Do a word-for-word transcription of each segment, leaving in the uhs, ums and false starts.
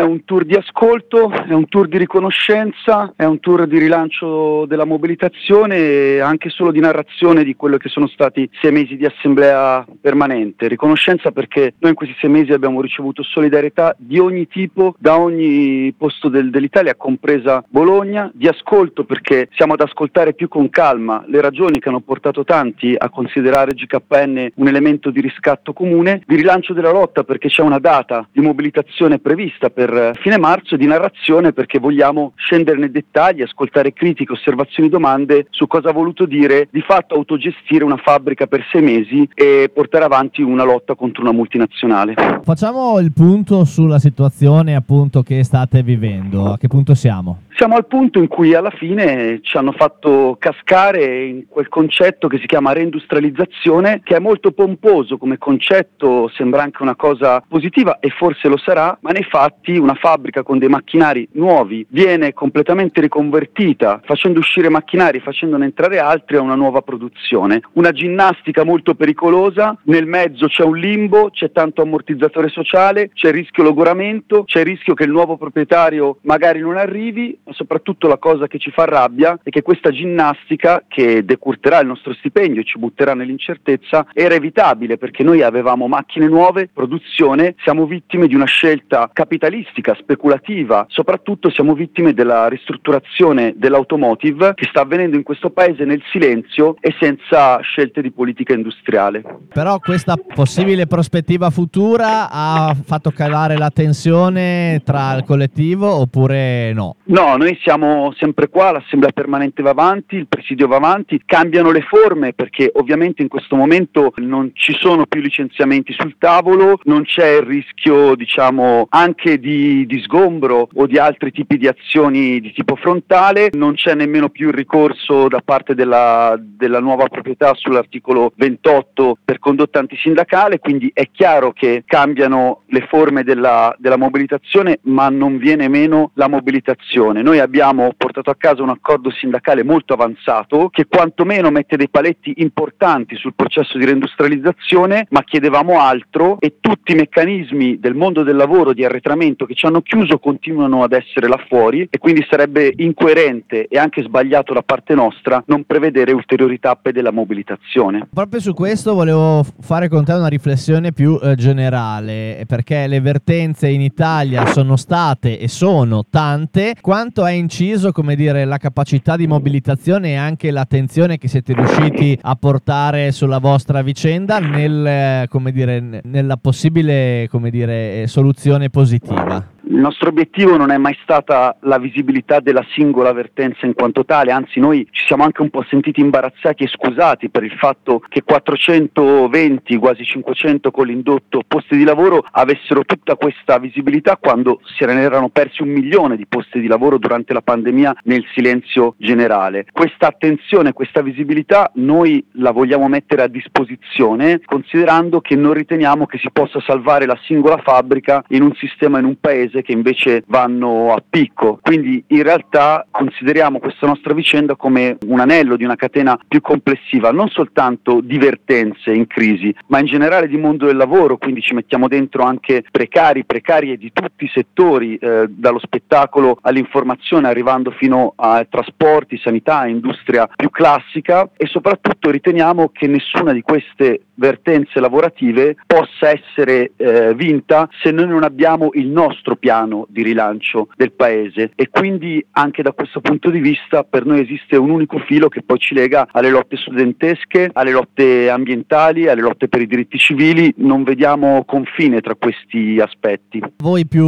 un tour di ascolto, è un tour di riconoscenza, è un tour di rilancio della mobilitazione e anche solo di narrazione di quello che sono stati sei mesi di assemblea permanente. Riconoscenza perché noi in questi sei mesi abbiamo ricevuto solidarietà di ogni tipo, da ogni posto del, dell'Italia, compresa Bologna, di ascolto perché siamo ad ascoltare più con calma le ragioni che hanno portato tanti a considerare G K N un elemento di riscatto comune, di rilancio della lotta perché c'è una data di mobilitazione prevista per fine marzo, e di narrazione perché vogliamo scendere nei dettagli, ascoltare critiche, osservazioni, domande su cosa ha voluto dire di fatto autogestire una fabbrica per sei mesi e portare avanti una lotta contro una multinazionale. Facciamo il punto sulla situazione appunto che state vivendo. A che punto siamo? Siamo al punto in cui alla fine ci hanno fatto cascare in quel concetto che si chiama reindustrializzazione, che è molto pomposo come concetto, sembra anche una cosa positiva e forse lo sarà, ma nei fatti una fabbrica con dei macchinari nuovi viene completamente riconvertita, facendo uscire macchinari, facendone entrare altri a una nuova produzione. Una ginnastica molto pericolosa, nel mezzo c'è un limbo, c'è tanto ammortizzatore sociale, c'è il rischio logoramento, c'è il rischio che il nuovo proprietario magari non arrivi. Soprattutto la cosa che ci fa rabbia è che questa ginnastica, che decurterà il nostro stipendio e ci butterà nell'incertezza, era evitabile perché noi avevamo macchine nuove, produzione, siamo vittime di una scelta capitalistica, speculativa, soprattutto siamo vittime della ristrutturazione dell'automotive che sta avvenendo in questo paese nel silenzio e senza scelte di politica industriale. Però questa possibile prospettiva futura ha fatto calare la tensione tra il collettivo oppure no? No, noi siamo sempre qua, l'assemblea permanente va avanti, il presidio va avanti, cambiano le forme perché ovviamente in questo momento non ci sono più licenziamenti sul tavolo, non c'è il rischio diciamo anche di, di sgombro o di altri tipi di azioni di tipo frontale, non c'è nemmeno più il ricorso da parte della, della nuova proprietà sull'articolo ventotto per condotta antisindacale, quindi è chiaro che cambiano le forme della, della mobilitazione, ma non viene meno la mobilitazione. Noi abbiamo portato a casa un accordo sindacale molto avanzato che quantomeno mette dei paletti importanti sul processo di reindustrializzazione, ma chiedevamo altro e tutti i meccanismi del mondo del lavoro di arretramento che ci hanno chiuso continuano ad essere là fuori e quindi sarebbe incoerente e anche sbagliato da parte nostra non prevedere ulteriori tappe della mobilitazione. Proprio su questo volevo fare con te una riflessione più eh, generale, perché le vertenze in Italia sono state e sono tante. Quanto ha inciso, come dire, la capacità di mobilitazione e anche l'attenzione che siete riusciti a portare sulla vostra vicenda nel, come dire, nella possibile, come dire, soluzione positiva? Il nostro obiettivo non è mai stata la visibilità della singola vertenza in quanto tale, anzi noi ci siamo anche un po' sentiti imbarazzati e scusati per il fatto che quattrocentoventi, quasi cinquecento con l'indotto posti di lavoro avessero tutta questa visibilità quando se ne erano persi un milione di posti di lavoro durante la pandemia nel silenzio generale. Questa attenzione, questa visibilità noi la vogliamo mettere a disposizione considerando che non riteniamo che si possa salvare la singola fabbrica in un sistema, in un paese che invece vanno a picco. Quindi in realtà consideriamo questa nostra vicenda come un anello di una catena più complessiva, non soltanto di vertenze in crisi, ma in generale di mondo del lavoro, quindi ci mettiamo dentro anche precari, precarie di tutti i settori, eh, dallo spettacolo all'informazione, arrivando fino a trasporti, sanità, industria più classica, e soprattutto riteniamo che nessuna di queste vertenze lavorative possa essere eh, vinta se noi non abbiamo il nostro piano di rilancio del paese, e quindi anche da questo punto di vista per noi esiste un unico filo che poi ci lega alle lotte studentesche, alle lotte ambientali, alle lotte per i diritti civili. Non vediamo confine tra questi aspetti. Voi più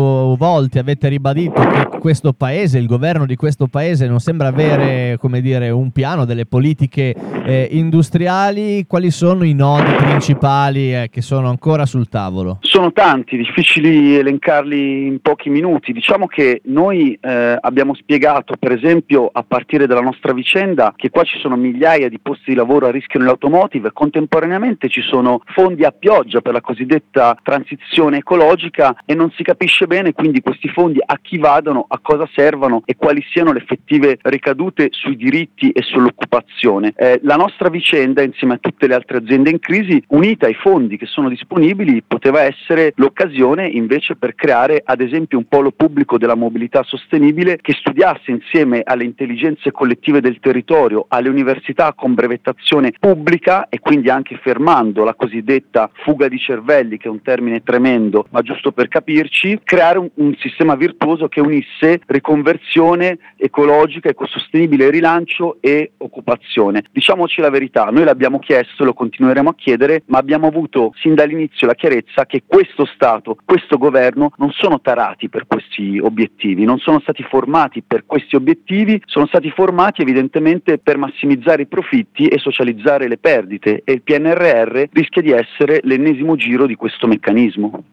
volte avete ribadito che questo paese, il governo di questo paese non sembra avere, come dire, un piano, delle politiche eh, industriali. Quali sono i nodi principali eh, che sono ancora sul tavolo? Sono tanti, difficili elencarli in pochi minuti. Diciamo che noi eh, abbiamo spiegato, per esempio, a partire dalla nostra vicenda, che qua ci sono migliaia di posti di lavoro a rischio nell'automotive, contemporaneamente ci sono fondi a pioggia per la cosiddetta transizione ecologica e non si capisce bene quindi questi fondi a chi vadano, a cosa servano e quali siano le effettive ricadute sui diritti e sull'occupazione. Eh, la nostra vicenda, insieme a tutte le altre aziende in crisi, unita ai fondi che sono disponibili, poteva essere l'occasione invece per creare ad esempio un polo pubblico della mobilità sostenibile che studiasse insieme alle intelligenze collettive del territorio, alle università con brevettazione pubblica e quindi anche fermando la cosiddetta fuga di cervelli, che è un termine tremendo, ma giusto per capirci, creare un, un sistema virtuoso che unisse riconversione ecologica, ecosostenibile, rilancio e occupazione. Diciamoci la verità, noi l'abbiamo chiesto, lo continueremo a chiedere, ma abbiamo avuto sin dall'inizio la chiarezza che questo Stato, questo governo non sono tarati per questi obiettivi, non sono stati formati per questi obiettivi, sono stati formati evidentemente per massimizzare i profitti e socializzare le perdite, e il P N R R rischia di essere l'ennesimo giro di questo meccanismo.